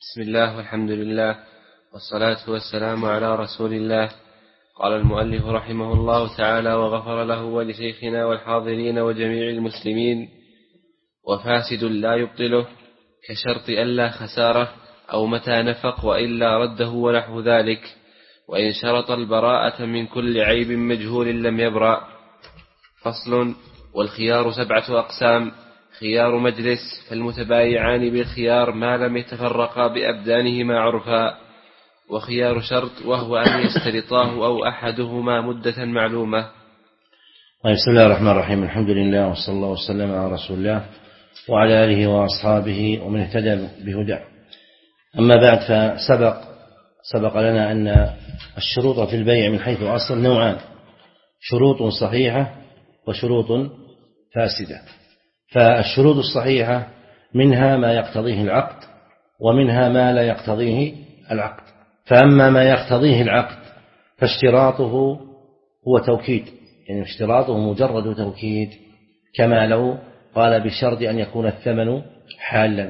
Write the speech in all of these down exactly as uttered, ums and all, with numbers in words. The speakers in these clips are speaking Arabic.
بسم الله والحمد لله والصلاة والسلام على رسول الله. قال المؤلف رحمه الله تعالى وغفر له ولشيخنا والحاضرين وجميع المسلمين: وفاسد لا يبطله كشرط ألا خسارة أو متى نفق وإلا رده ونحو ذلك، وإن شرط البراءة من كل عيب مجهول لم يبرأ. فصل: والخيار سبعة أقسام: خيار مجلس، فالمتبايعان بالخيار ما لم يتفرقا بأبدانهما عرفا، وخيار شرط وهو أن يسترطاه أو أحدهما مدة معلومة. بسم الله الرحمن الرحيم. الحمد لله وصلى الله وسلم على رسول الله وعلى آله وأصحابه ومن اهتدى بهداه. أما بعد، فسبق سبق لنا أن الشروط في البيع من حيث أصل نوعان: شروط صحيحة وشروط فاسدة. فالشروط الصحيحة منها ما يقتضيه العقد ومنها ما لا يقتضيه العقد. فأما ما يقتضيه العقد فاشتراطه هو توكيد، يعني اشتراطه مجرد توكيد، كما لو قال بشرط أن يكون الثمن حالا.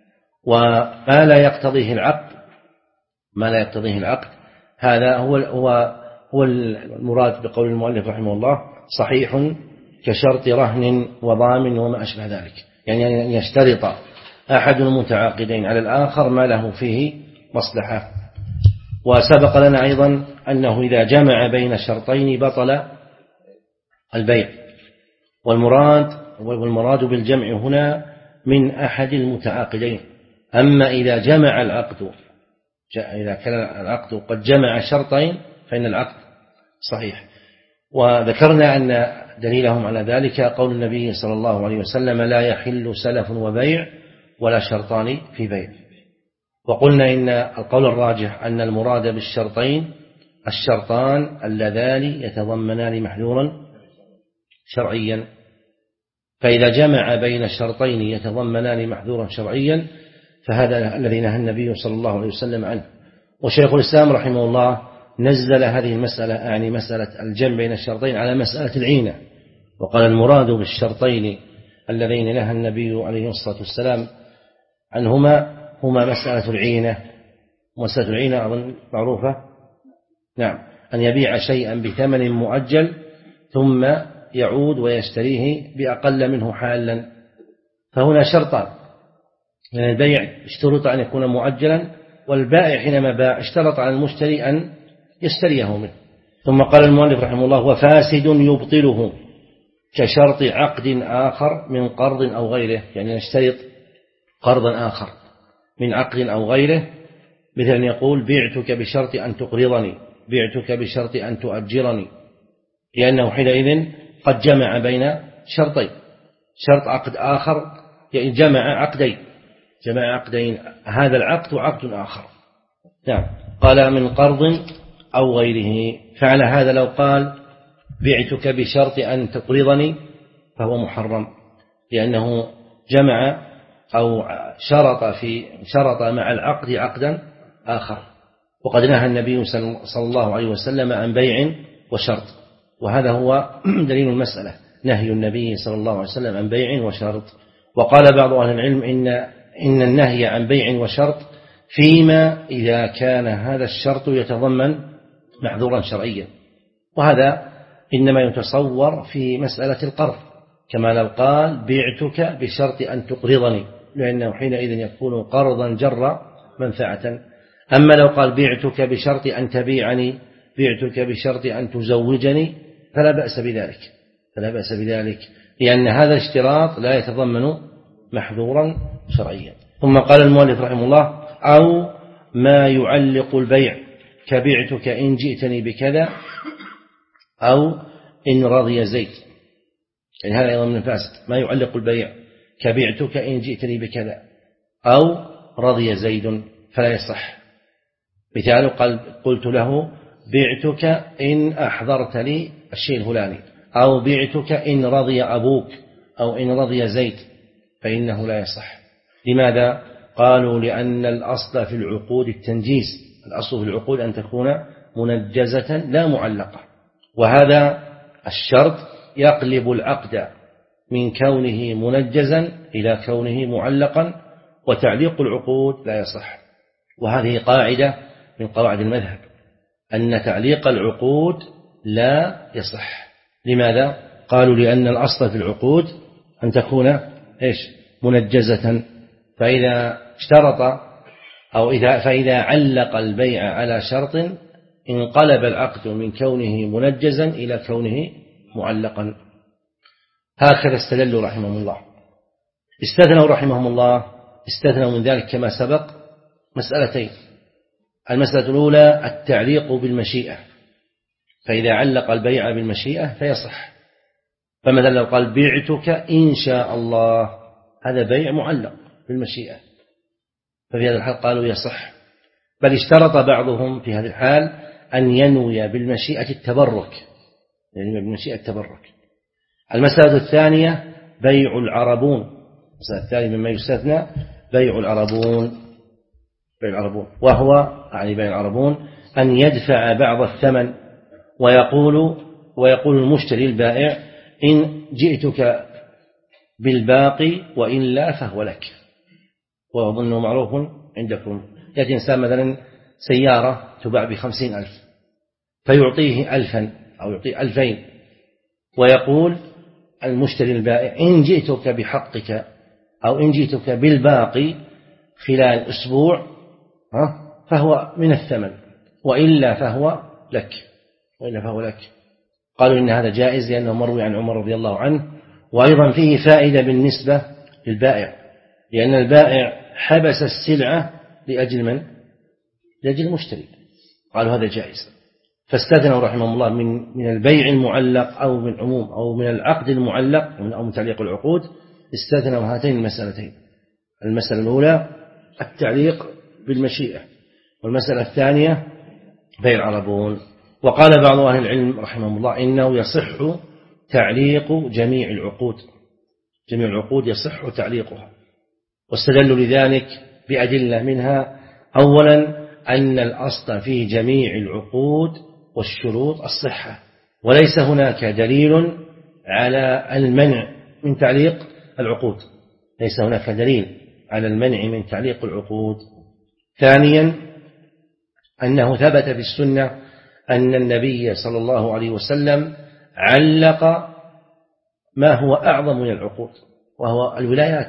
وما لا يقتضيه العقد ما لا يقتضيه العقد هذا هو هو هو المراد بقول المؤلف رحمه الله: صحيح كشرط رهن وضامن وما أشبه ذلك، يعني أن يشترط أحد المتعاقدين على الآخر ما له فيه مصلحة. وسبق لنا أيضا أنه إذا جمع بين شرطين بطل البيع، والمراد والمراد بالجمع هنا من أحد المتعاقدين. أما إذا جمع العقد إذا كان العقد قد جمع شرطين فإن العقد صحيح. وذكرنا أن دليلهم على ذلك قول النبي صلى الله عليه وسلم: لا يحل سلف وبيع ولا شرطان في بيع. وقلنا إن القول الراجح أن المراد بالشرطين الشرطان اللذان يتضمنان محذورا شرعيا. فإذا جمع بين شرطين يتضمنان محذورا شرعيا فهذا الذي نهى النبي صلى الله عليه وسلم عنه. وشيخ الإسلام رحمه الله نزل هذه المسألة، يعني مسألة الجمع بين الشرطين، على مسألة العينة، وقال: المراد بالشرطين اللذين نهى النبي عليه الصلاة والسلام عنهما هما مسألة العينة. مسألة العينة أظن معروفة، نعم، أن يبيع شيئا بثمن مؤجل ثم يعود ويشتريه بأقل منه حالا. فهنا شرطان: يعني البيع اشترط أن يكون مؤجلا، والبائع حينما باع اشترط على المشتري أن يشتريه منه. ثم قال المؤلف رحمه الله: وفاسد يبطله كشرط عقد آخر من قرض أو غيره، يعني نشترط قرضا آخر من عقد أو غيره، مثل أن يقول: بعتك بشرط أن تقرضني، بعتك بشرط أن تؤجرني، لأنه حينئذ قد جمع بين شرطين، شرط عقد آخر، يعني جمع عقدين جمع عقدين هذا العقد وعقد آخر. نعم، قال: من قرض أو غيره. فعلى هذا لو قال: بعتك بشرط أن تقرضني فهو محرم، لأنه جمع أو شرط في شرط مع العقد عقدا آخر. وقد نهى النبي صلى الله عليه وسلم عن بيع وشرط، وهذا هو دليل المسألة: نهي النبي صلى الله عليه وسلم عن بيع وشرط. وقال بعض أهل العلم إن إن النهي عن بيع وشرط فيما إذا كان هذا الشرط يتضمن محذورا شرعيا، وهذا إنما يتصور في مسألة القرض، كما لو قال: بعتك بشرط أن تقرضني، لأنه حينئذ يكون قرضا جر منفعة. أما لو قال: بعتك بشرط أن تبيعني، بعتك بشرط أن تزوجني، فلا بأس بذلك فلا بأس بذلك لأن هذا الاشتراط لا يتضمن محذورا شرعيا. ثم قال المؤلف رحمه الله: أو ما يعلق البيع كبعتك إن جئتني بكذا، أو إن رضي زيد، يعني هذا أيضا من الفاسد: ما يعلق البيع كبعتك إن جئتني بكذا أو رضي زيد، فلا يصح. مثال: قال قلت له: بعتك إن أحضرت لي الشيء الفلاني، أو بعتك إن رضي أبوك، أو إن رضي زيد، فإنه لا يصح. لماذا؟ قالوا: لأن الأصل في العقود التنجيز، الأصل في العقود أن تكون منجزة لا معلقة، وهذا الشرط يقلب العقد من كونه منجزا إلى كونه معلقا، وتعليق العقود لا يصح. وهذه قاعدة من قواعد المذهب، أن تعليق العقود لا يصح. لماذا؟ قالوا لأن الأصل في العقود أن تكون إيش؟ منجزة، فإذا اشترط أو إذا فإذا علق البيع على شرط انقلب العقد من كونه منجزا إلى كونه معلقا. هكذا استدلوا رحمهم الله. استثنوا رحمهم الله استثنوا من ذلك كما سبق مسألتين. المسألة الأولى التعليق بالمشيئة، فإذا علق البيع بالمشيئة فيصح. فمثلا لو قال بعتك إن شاء الله، هذا بيع معلق بالمشيئة، ففي هذا الحال قالوا يصح. بل اشترط بعضهم في هذه الحال أن ينوي بالمشيئة التبرك، يعني بالمشيئة التبرك. المسألة الثانية بيع العربون، المسألة الثانية مما يستثنى بيع العربون، بيع العربون وهو يعني بيع العربون أن يدفع بعض الثمن ويقول ويقول المشتري البائع إن جئتك بالباقي وإلا فهو لك. وأظنه معروف عندكم، يأتي إنسان مثلا سيارة تباع بخمسين ألف فيعطيه ألفا أو يعطيه ألفين، ويقول المشتري البائع إن جئتك بحقك أو إن جئتك بالباقي خلال أسبوع فهو من الثمن وإلا فهو لك وإلا فهو لك. قالوا إن هذا جائز لأنه مروي عن عمر رضي الله عنه، وأيضا فيه فائدة بالنسبة للبائع، لأن البائع حبس السلعة لأجل من؟ لأجل المشتري. قالوا هذا جائز، فاستثنوا رحمه الله من من البيع المعلق أو من عموم أو من العقد المعلق أو من تعليق العقود، استثنوا هاتين المسألتين. المسألة الأولى التعليق بالمشيئة، والمسألة الثانية بيع العربون. وقال بعض أهل العلم رحمه الله إنه يصح تعليق جميع العقود، جميع العقود يصح تعليقها، واستدلوا لذلك بأدلة منها أولا أن الأصل في جميع العقود والشروط الصحة، وليس هناك دليل على المنع من تعليق العقود، ليس هناك دليل على المنع من تعليق العقود. ثانيا أنه ثبت في السنة أن النبي صلى الله عليه وسلم علق ما هو أعظم من العقود وهو الولايات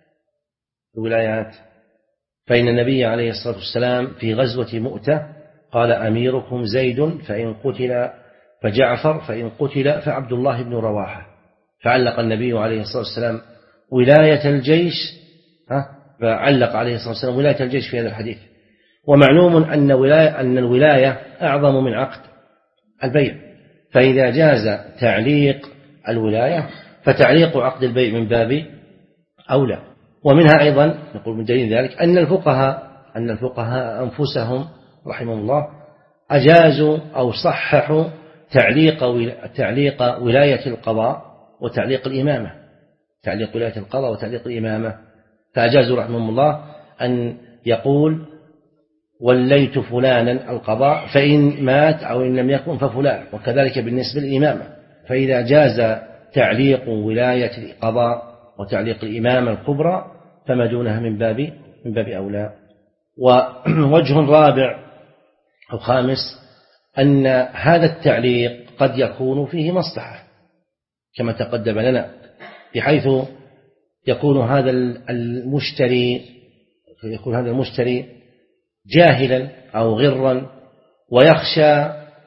الولايات فإن النبي عليه الصلاة والسلام في غزوة مؤتة قال أميركم زيد فإن قتل فجعفر فإن قتل فعبد الله بن رواحة، فعلق النبي عليه الصلاة والسلام ولاية الجيش فعلق عليه الصلاة والسلام ولاية الجيش في هذا الحديث. ومعلوم أن ولاية أن الولاية أعظم من عقد البيع، فإذا جاز تعليق الولاية فتعليق عقد البيع من باب أولى. ومنها أيضا نقول من دليل ذلك أن الفقهاء أن الفقهاء أنفسهم رحمهم الله أجازوا أو صححوا تعليق تعليق ولاية القضاء وتعليق الإمامة، تعليق ولاية القضاء وتعليق الإمامة، فأجازوا رحمهم الله أن يقول وليت فلانا القضاء فإن مات أو إن لم يكن ففلان، وكذلك بالنسبة للإمامة. فإذا جاز تعليق ولاية القضاء وتعليق الإمامة الكبرى فما دونها من باب من باب أولى. ووجه رابع أو خامس أن هذا التعليق قد يكون فيه مصلحة كما تقدم لنا، بحيث يكون هذا المشتري يكون هذا المشتري جاهلا أو غرا ويخشى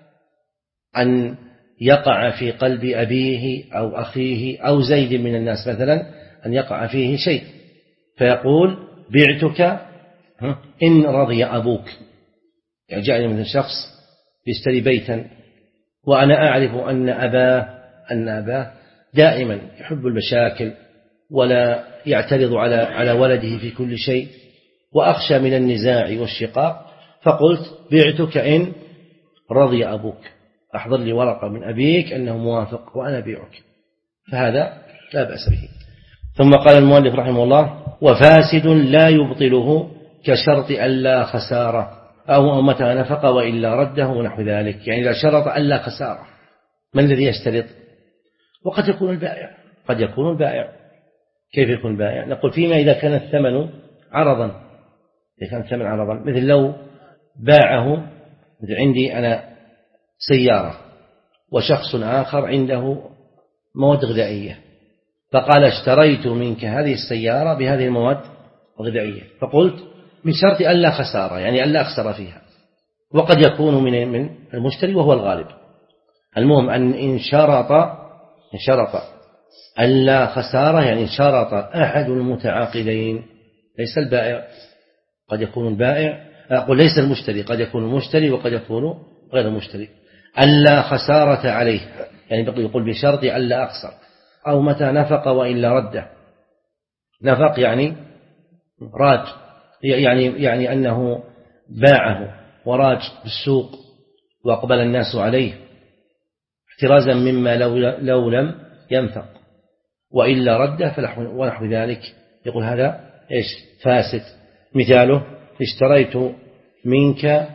أن يقع في قلب أبيه أو أخيه أو زيد من الناس مثلا أن يقع فيه شيء، فيقول بعتك إن رضي أبوك. يعني جاءني مثل شخص يشتري بيتا وأنا أعرف أن أباه أن أباه دائما يحب المشاكل ولا يعترض على على ولده في كل شيء، وأخشى من النزاع والشقاق، فقلت بعتك إن رضي أبوك، أحضر لي ورقة من أبيك أنه موافق وأنا بيعك، فهذا لا بأس به. ثم قال المؤلف رحمه الله وفاسد لا يبطله كشرط ألا خسارة أو متى نفق وإلا رده ونحو ذلك. يعني إذا شرط ألا خسارة من الذي يشترط؟ وقد يكون البائع قد يكون البائع كيف يكون البائع؟ نقول فيما إذا كان الثمن عرضا إذا كان ثمن على ظن، مثل لو باعه، مثل عندي أنا سيارة وشخص آخر عنده مواد غذائية، فقال اشتريت منك هذه السيارة بهذه المواد الغذائية، فقلت بشرط ألا خسارة، يعني ألا أخسر فيها، وقد يكون من من المشتري وهو الغالب. المهم أن إن شرط إن شرط ألا خسارة، يعني شرط أحد المتعاقدين، ليس البائع، قد يكون البائع، أقول ليس المشتري، قد يكون المشتري وقد يكون غير المشتري، ألا خسارة عليه، يعني يقول بشرط ألا أخسر، أو متى نفق وإلا رده. نفق يعني راج، يعني يعني أنه باعه وراج بالسوق وأقبل الناس عليه احترازا مما لو, لو لم ينفق، وإلا رده ونحو ذلك، يقول هذا إيش فاسد. مثاله اشتريت منك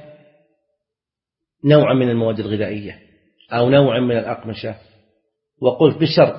نوعا من المواد الغذائية أو نوعا من الأقمشة، وقلت بشرط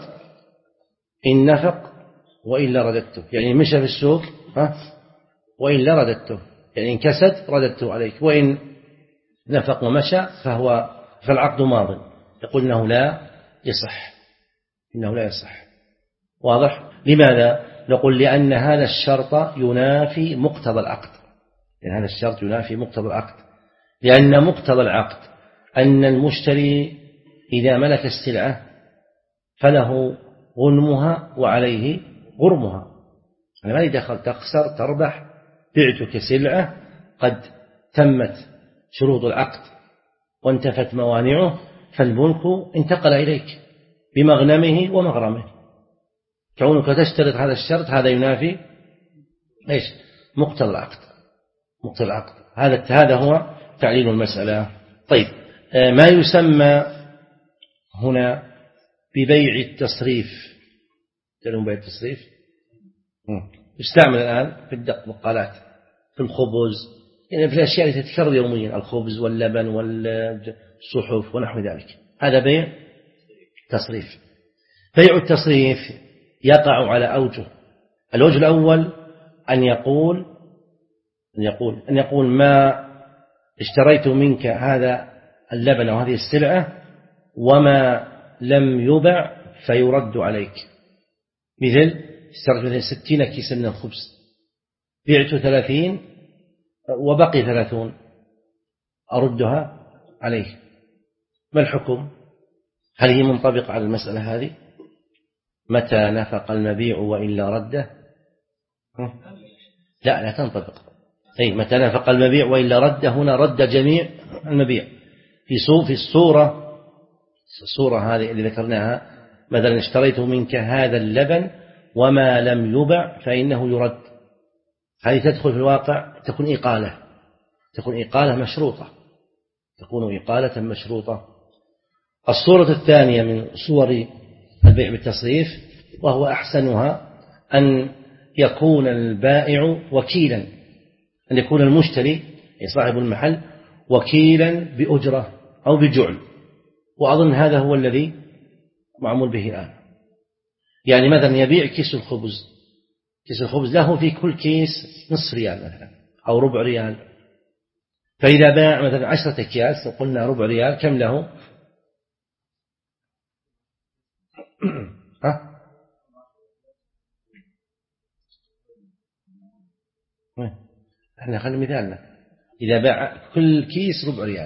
إن نفق وإلا رددته، يعني مشى في السوق ها وإلا رددته، يعني إن كسد رددته عليك، وإن نفق ومشى فهو فالعقد ماض. يقول إنه لا يصح، إنه لا يصح. واضح؟ لماذا؟ نقول لأن هذا الشرط ينافي مقتضى العقد، يعني هذا الشرط ينافي مقتضى العقد، لأن مقتضى العقد أن المشتري إذا ملك السلعة فله غنمها وعليه غرمها. أنا ما دخل تخسر تربح، بعتك سلعة قد تمت شروط العقد وانتفت موانعه، فالملك انتقل إليك بمغنمه ومغرمه. كونك تشترط هذا الشرط هذا ينافي إيش؟ مقتضى العقد، مقتضى العقد. هذا هذا هو تعليل المسألة. طيب، ما يسمى هنا ببيع التصريف، تعلمون بيع التصريف؟ يستعمل الآن في الدق بقالات، في الخبز، يعني في الأشياء التي تتكرر يوميا، الخبز واللبن والصحف ونحو ذلك، هذا بيع تصريف. بيع التصريف يقع على أوجه. الوجه الأول أن يقول أن يقول أن يقول ما اشتريت منك هذا اللبن أو هذه السلعة وما لم يبع فيرد عليك. مثل اشتريت مثل ستين كيسا من الخبز، بعت ثلاثين وبقي ثلاثون، أردها عليه. ما الحكم؟ هل هي منطبقة على المسألة هذه؟ متى نفق المبيع وإلا رده؟ لا لا تنطبق. أي متى نفق المبيع وإلا رده، هنا رد جميع المبيع. في سوء في الصورة الصورة هذه اللي ذكرناها، مثلا اشتريت منك هذا اللبن وما لم يبع فإنه يرد، هذه تدخل في الواقع تكون إقالة، تكون إقالة مشروطة، تكون إقالة مشروطة. الصورة الثانية من صور البيع بالتصريف وهو أحسنها أن يكون البائع وكيلا، أن يكون المشتري صاحب المحل وكيلا بأجرة أو بجعل، وأظن هذا هو الذي معمول به الآن. يعني مثلا يبيع كيس الخبز، كيس الخبز له في كل كيس نصف ريال مثلا أو ربع ريال، فإذا باع مثلا عشرة أكياس وقلنا ربع ريال، كم له؟ ها؟ احنا خلي مثالنا، إذا باع كل كيس ربع ريال،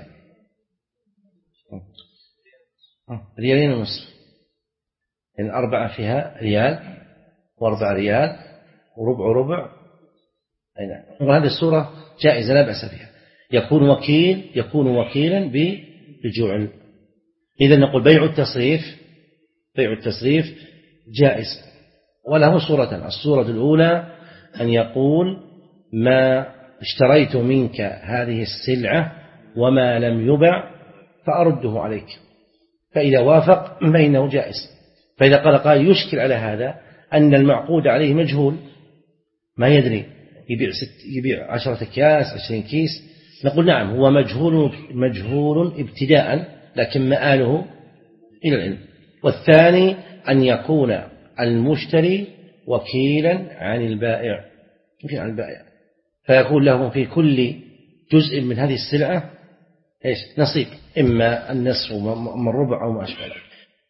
ريالين ونصف، يعني أربعة فيها ريال وأربع ريال وربع ربع. وهذه الصورة جائزة لا بأس فيها، يكون وكيل يكون وكيلا بجعل. إذا نقول بيع التصريف بيع التصريف جائز، وله صورتان. الصورة الأولى أن يقول ما اشتريت منك هذه السلعة وما لم يبع فأرده عليك، فإذا وافق فإنه جائز. فإذا قال قال يشكل على هذا أن المعقود عليه مجهول، ما يدري، يبيع ست يبيع عشرة أكياس عشرين كيس، نقول نعم هو مجهول مجهول ابتداء، لكن مآله إلى العلم. والثاني أن يكون المشتري وكيلا عن البائع، وكيلا عن البائع، فيكون له في كل جزء من هذه السلعة إيش نصيب، إما النصف أو الربع أو ما أشبه ذلك.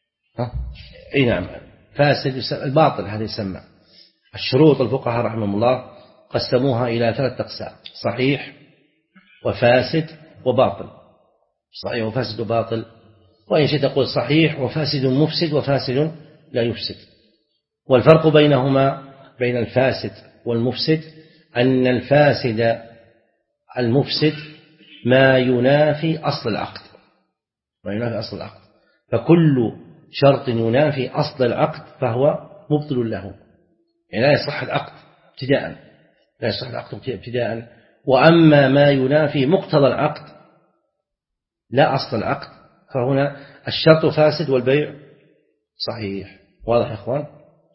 أي نعم. فاسد الباطل هذا يسمى. الشروط الفقهاء رحمهم الله قسموها إلى ثلاث أقسام: صحيح وفاسد وباطل. صحيح وفاسد وباطل، وإن شئت تقول صحيح وفاسد مفسد وفاسد لا يفسد. والفرق بينهما بين الفاسد والمفسد أن الفاسد المفسد ما ينافي أصل العقد، ما ينافي أصل العقد، فكل شرط ينافي أصل العقد فهو مبطل له، يعني لا يصح العقد ابتداء، لا يصح العقد ابتداء. وأما ما ينافي مقتضى العقد لا أصل العقد فهنا الشرط فاسد والبيع صحيح. واضح يا إخوان؟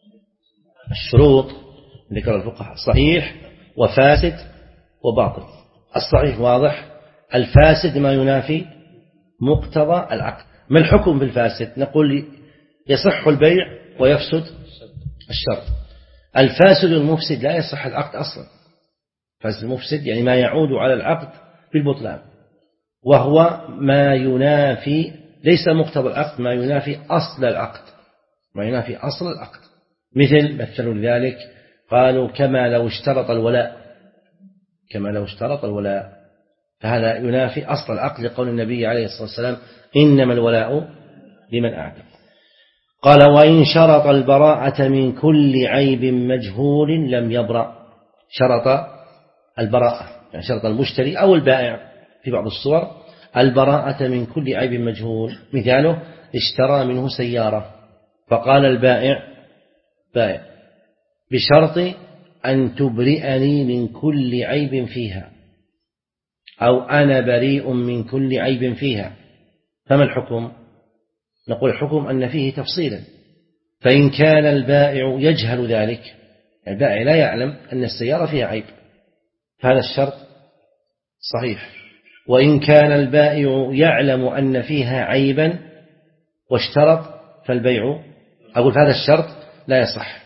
الشروط ذكر الفقهاء صحيح وفاسد وباطل. الصحيح واضح، الفاسد ما ينافي مقتضى العقد. ما الحكم في الفاسد؟ نقول يصح البيع ويفسد الشرط. الفاسد المفسد لا يصح العقد أصلا. فاسد المفسد يعني ما يعود على العقد بالبطلان، وهو ما ينافي ليس مقتضى العقد، ما ينافي أصل العقد، ما ينافي أصل العقد. مثل مثلوا لذلك قالوا كما لو اشترط الولاء، كما لو اشترط الولاء، فهذا ينافي أصل العقد لقول النبي عليه الصلاة والسلام إنما الولاء لمن أعتق. قال وإن شرط البراءة من كل عيب مجهول لم يبرأ. شرط البراءة يعني شرط المشتري أو البائع في بعض الصور البراءة من كل عيب مجهول. مثاله اشترى منه سيارة فقال البائع بائع بشرط أن تبرئني من كل عيب فيها، أو أنا بريء من كل عيب فيها. فما الحكم؟ نقول الحكم أن فيه تفصيلا. فإن كان البائع يجهل ذلك، البائع لا يعلم أن السيارة فيها عيب، فهذا الشرط صحيح. وإن كان البائع يعلم أن فيها عيبا واشترط فالبيع، أقول هذا الشرط لا يصح،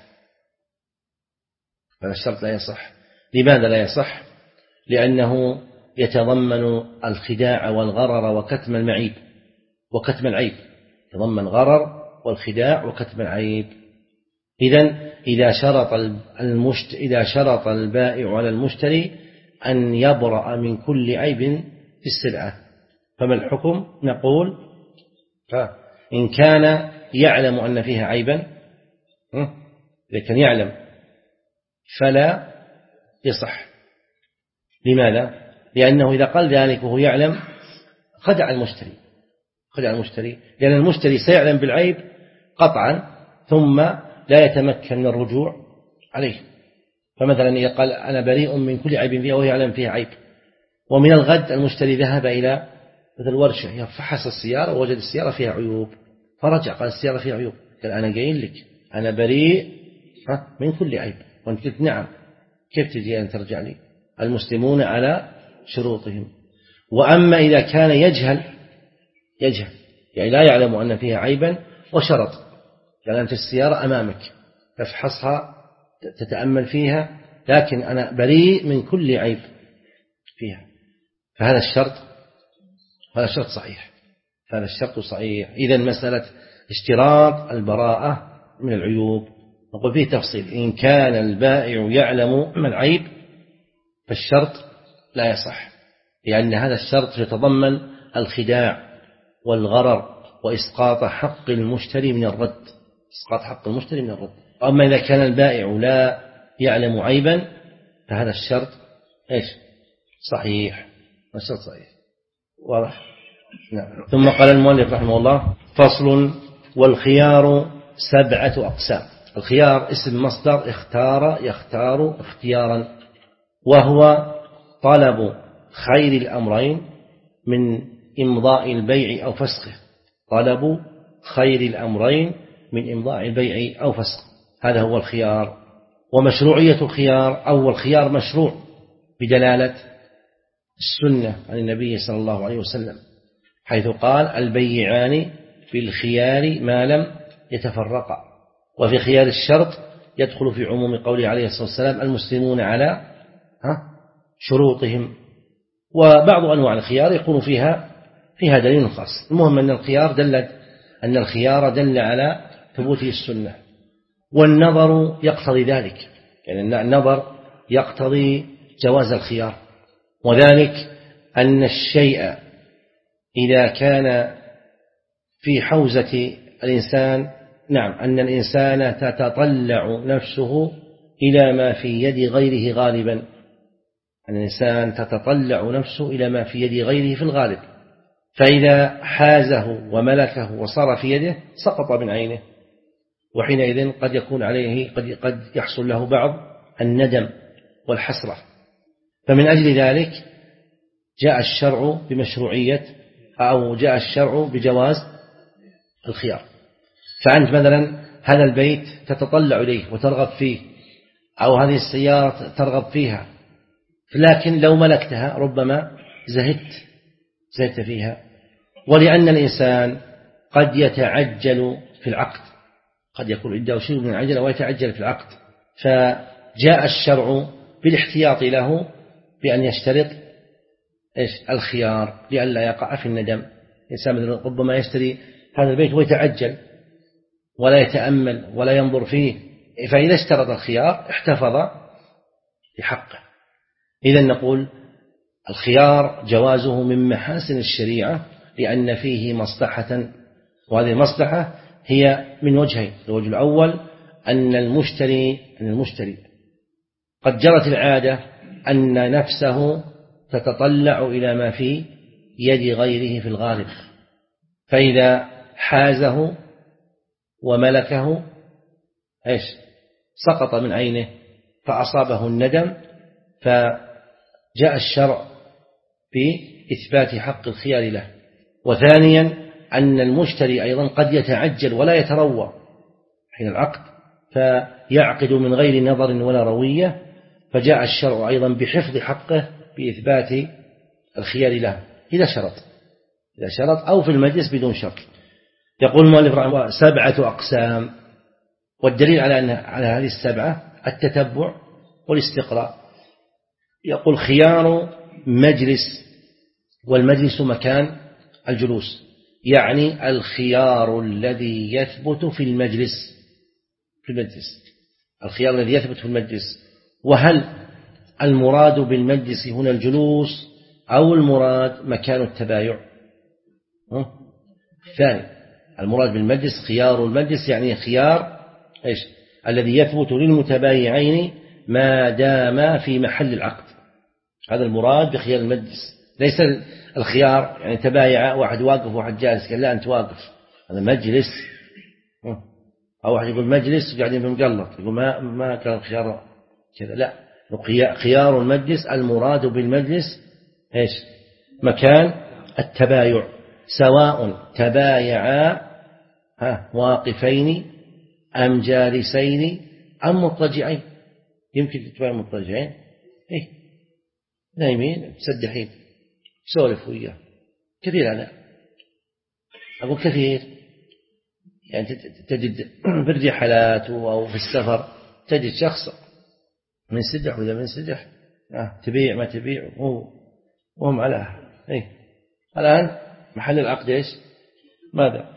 هذا الشرط لا يصح. لماذا لا يصح؟ لأنه يتضمن الخداع والغرر وكتم المعيب وكتم العيب، يتضمن غرر والخداع وكتم العيب. إذن إذا شرط المشت إذا شرط البائع على المشتري أن يبرأ من كل عيب في السلعة، فما الحكم؟ نقول إن كان يعلم أن فيها عيبا، إذا كان يعلم فلا يصح. لماذا؟ لأنه إذا قال ذلك وهو يعلم خدع المشتري، خدع المشتري، لأن المشتري سيعلم بالعيب قطعا ثم لا يتمكن من الرجوع عليه. فمثلا إذا قال أنا بريء من كل عيب فيها وهو يعلم فيها عيب، ومن الغد المشتري ذهب إلى مثل ورشة فحص السيارة ووجد السيارة فيها عيوب، فرجع قال السيارة فيها عيوب، قال أنا قايل لك أنا بريء من كل عيب، وأنت قلت نعم، كيف تجي أن ترجع لي؟ المسلمون على شروطهم. وأما إذا كان يجهل يجهل يعني لا يعلم أن فيها عيبا وشرط، قال أنت السيارة أمامك تفحصها تتأمل فيها لكن أنا بريء من كل عيب فيها، فهذا الشرط هذا الشرط صحيح، هذا الشرط صحيح. إذن مسألة اشتراط البراءة من العيوب نقول فيه تفصيل. إن كان البائع يعلم ما العيب فالشرط لا يصح، لأن هذا الشرط يتضمن الخداع والغرر وإسقاط حق المشتري من الرد، إسقاط حق المشتري من الرد. أما إذا كان البائع لا يعلم عيبا فهذا الشرط إيش؟ صحيح، الشرط صحيح. واضح؟ نعم. ثم قال المؤلف رحمه الله فصل والخيار سبعة أقسام. الخيار اسم مصدر اختار يختار اختيارا، وهو طلب خير الأمرين من إمضاء البيع أو فسخه، طلب خير الأمرين من إمضاء البيع أو فسخه، هذا هو الخيار. ومشروعية الخيار أو الخيار مشروع بدلالة السنة عن النبي صلى الله عليه وسلم، حيث قال البيعان في الخيار ما لم يتفرقا. وفي خيار الشرط يدخل في عموم قوله عليه الصلاة والسلام المسلمون على ها شروطهم. وبعض أنواع الخيار يكون فيها فيها دليل خاص. المهم أن الخيار دل أن الخيار دل على ثبوته السنة، والنظر يقتضي ذلك، يعني النظر يقتضي جواز الخيار، وذلك أن الشيء إذا كان في حوزة الإنسان، نعم أن الإنسان تتطلع نفسه إلى ما في يد غيره غالبا، أن الإنسان تتطلع نفسه إلى ما في يد غيره في الغالب، فإذا حازه وملكه وصار في يده سقط من عينه، وحينئذ قد يكون عليه قد قد يحصل له بعض الندم والحسرة. فمن أجل ذلك جاء الشرع بمشروعية أو جاء الشرع بجواز الخيار. فأنت مثلا هذا البيت تتطلع إليه وترغب فيه، أو هذه السيارة ترغب فيها، لكن لو ملكتها ربما زهدت زهدت فيها. ولأن الإنسان قد يتعجل في العقد، قد يكون عنده شيء من العجلة ويتعجل في العقد، فجاء الشرع بالاحتياط له بأن يشترط إيش الخيار لئلا يقع في الندم. الإنسان ربما يشتري هذا البيت ويتعجل ولا يتأمل ولا ينظر فيه، فإذا اشترط الخيار احتفظ بحقه. إذن نقول الخيار جوازه من محاسن الشريعة لأن فيه مصلحة، وهذه المصلحة هي من وجهين. الوجه الأول أن المشتري أن المشتري قد جرت العادة أن نفسه تتطلع إلى ما في يد غيره في الغالب، فإذا حازه وملكه إيش سقط من عينه فأصابه الندم، فجاء الشرع بإثبات حق الخيار له. وثانيا أن المشتري أيضا قد يتعجل ولا يتروى حين العقد فيعقد من غير نظر ولا روية، فجاء الشرع أيضا بحفظ حقه بإثبات الخيار له إذا شرط إذا شرط أو في المجلس بدون شرط. يقول المؤلف رحمه الله سبعة أقسام، والدليل على أن على هذه السبعة التتبع والاستقراء. يقول خيار مجلس، والمجلس مكان الجلوس، يعني الخيار الذي يثبت في المجلس في المجلس الخيار الذي يثبت في المجلس. وهل المراد بالمجلس هنا الجلوس أو المراد مكان التبايع؟ ثاني، المراد بالمجلس خيار المجلس يعني خيار إيش الذي يثبت للمتبايعين ما دام في محل العقد، هذا المراد بخيار المجلس. ليس الخيار يعني تبايع واحد واقف وواحد جالس قال لا أنت واقف، هذا مجلس. أو واحد يقول مجلس قاعدين بمقلط يقول ما ما كان خيار كذا، لا، خيار المجلس المراد بالمجلس إيش مكان التبايع، سواء تبايعا واقفين أم جالسين أم مضطجعين. يمكن تتبايع مضطجعين إيه نايمين تسدحين سولف وياه كثير، أنا أقول كثير يعني تجد بالرحلات أو في السفر تجد شخص من سدح وإذا من سدح آه تبيع ما تبيع وهم على إيه. الآن محل العقد إيش ماذا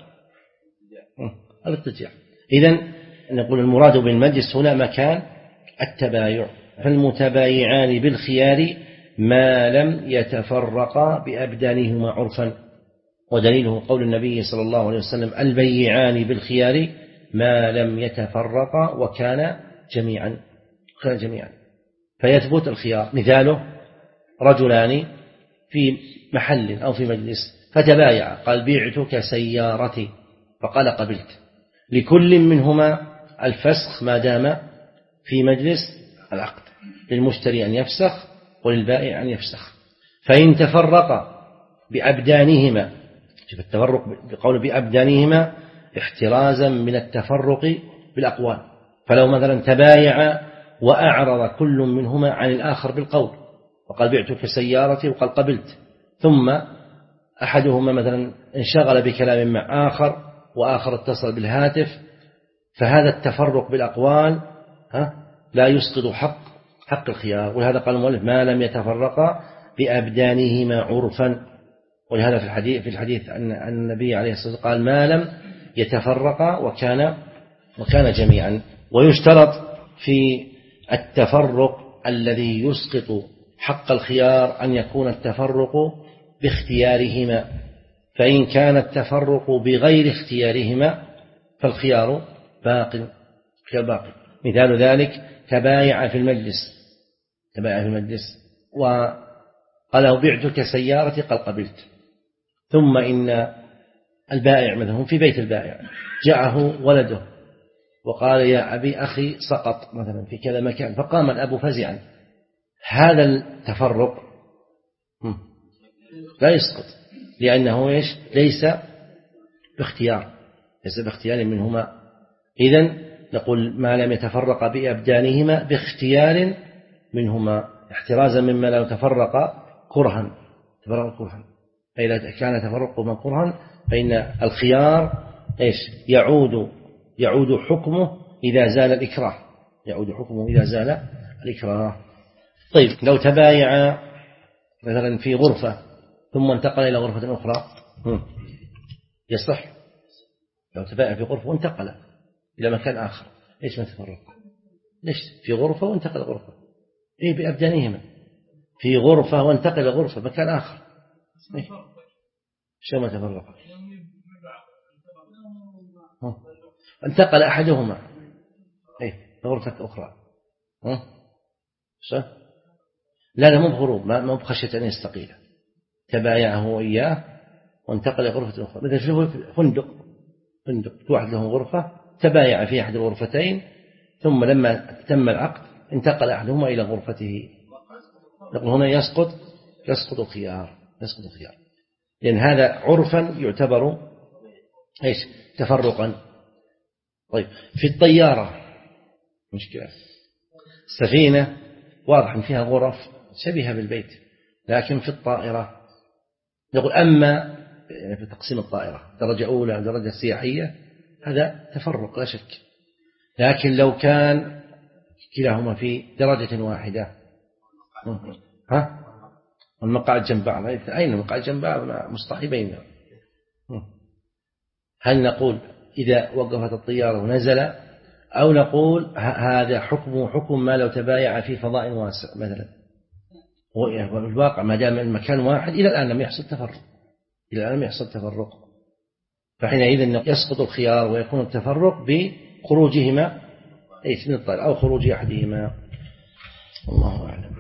الاضطجاع. إذن نقول المراد بالمجلس هنا مكان التبايع، فالمتبايعان بالخيار ما لم يتفرقا بأبدانهما عرفا، ودليله قول النبي صلى الله عليه وسلم البيعان بالخيار ما لم يتفرقا وكان جميعا كان جميعا فيثبت الخيار. مثاله رجلان في محل أو في مجلس فتبايع، قال بعتك سيارتي فقال قبلت، لكل منهما الفسخ ما دام في مجلس العقد، للمشتري أن يفسخ وللبائع أن يفسخ. فإن تفرق بأبدانهما، شوف التفرق بقول بأبدانهما احترازا من التفرق بالأقوال، فلو مثلا تبايع وأعرض كل منهما عن الآخر بالقول وقال بعتك سيارتي وقال قبلت، ثم أحدهما مثلا انشغل بكلام مع آخر وآخر اتصل بالهاتف، فهذا التفرق بالأقوال ها لا يسقط حق حق الخيار. ولهذا قال المؤلف ما لم يتفرقا بأبدانهما عرفا. ولهذا في الحديث في الحديث أن النبي عليه الصلاة والسلام قال ما لم يتفرقا وكان وكان جميعا. ويشترط في التفرق الذي يسقط حق الخيار أن يكون التفرق باختيارهما، فإن كان التفرق بغير اختيارهما فالخيار باق باقي. مثال ذلك تبايع في المجلس تبايع في المجلس وقال له بعتك سيارتي قال قبلت، ثم إن البائع مثلا في بيت البائع جاءه ولده وقال يا أبي أخي سقط مثلا في كذا مكان، فقام الأب فزعا، هذا التفرق لا يسقط لأنه إيش ليس باختيار ليس باختيار منهما. إذن نقول ما لم يتفرق بأبدانهما باختيار منهما احترازا مما لو تفرق كرها تفرق كرها. فإذا كان تفرقهما كرها فإن الخيار إيش يعود يعود حكمه إذا زال الإكراه يعود حكمه إذا زال الإكراه. طيب لو تبايع مثلا في غرفة ثم انتقل إلى غرفة أخرى يصح. لو تبايع في غرفة وانتقل إلى مكان آخر ليش ما تفرق؟ ليش في غرفة وانتقل غرفة إيه بأبدانهما في غرفة وانتقل إلى غرفة مكان آخر إيه؟ شو ما تفرق؟ انتقل أحدهما إيه غرفة أخرى ها صح؟ لا لا مو بغروب ما بخشية أن يستقيل تبايعه وإياه وانتقل إلى غرفة أخرى. مثل في فندق فندق واحد له غرفة تبايع في أحد الغرفتين ثم لما تم العقد انتقل أحدهما إلى غرفته نقول هنا يسقط يسقط الخيار يسقط الخيار لأن هذا عرفا يعتبر إيش تفرقا. طيب في الطيارة مشكلة السفينة واضح أن فيها غرف شبيهة بالبيت، لكن في الطائرة نقول أما في تقسيم الطائرة درجة أولى درجة سياحية هذا تفرق لا شك، لكن لو كان كلاهما في درجة واحدة ها المقاعد جنب بعض أين المقاعد جنب بعض مصطحبين هل نقول إذا وقفت الطيارة ونزل أو نقول هذا حكم حكم ما لو تبايع في فضاء واسع مثلا؟ والواقع ما دام المكان واحد إلى الآن لم يحصل تفرق إلى الآن لم يحصل تفرق فحينئذ يسقط الخيار ويكون التفرق بخروجهما أي من الطائرة أو خروج أحدهما. الله أعلم.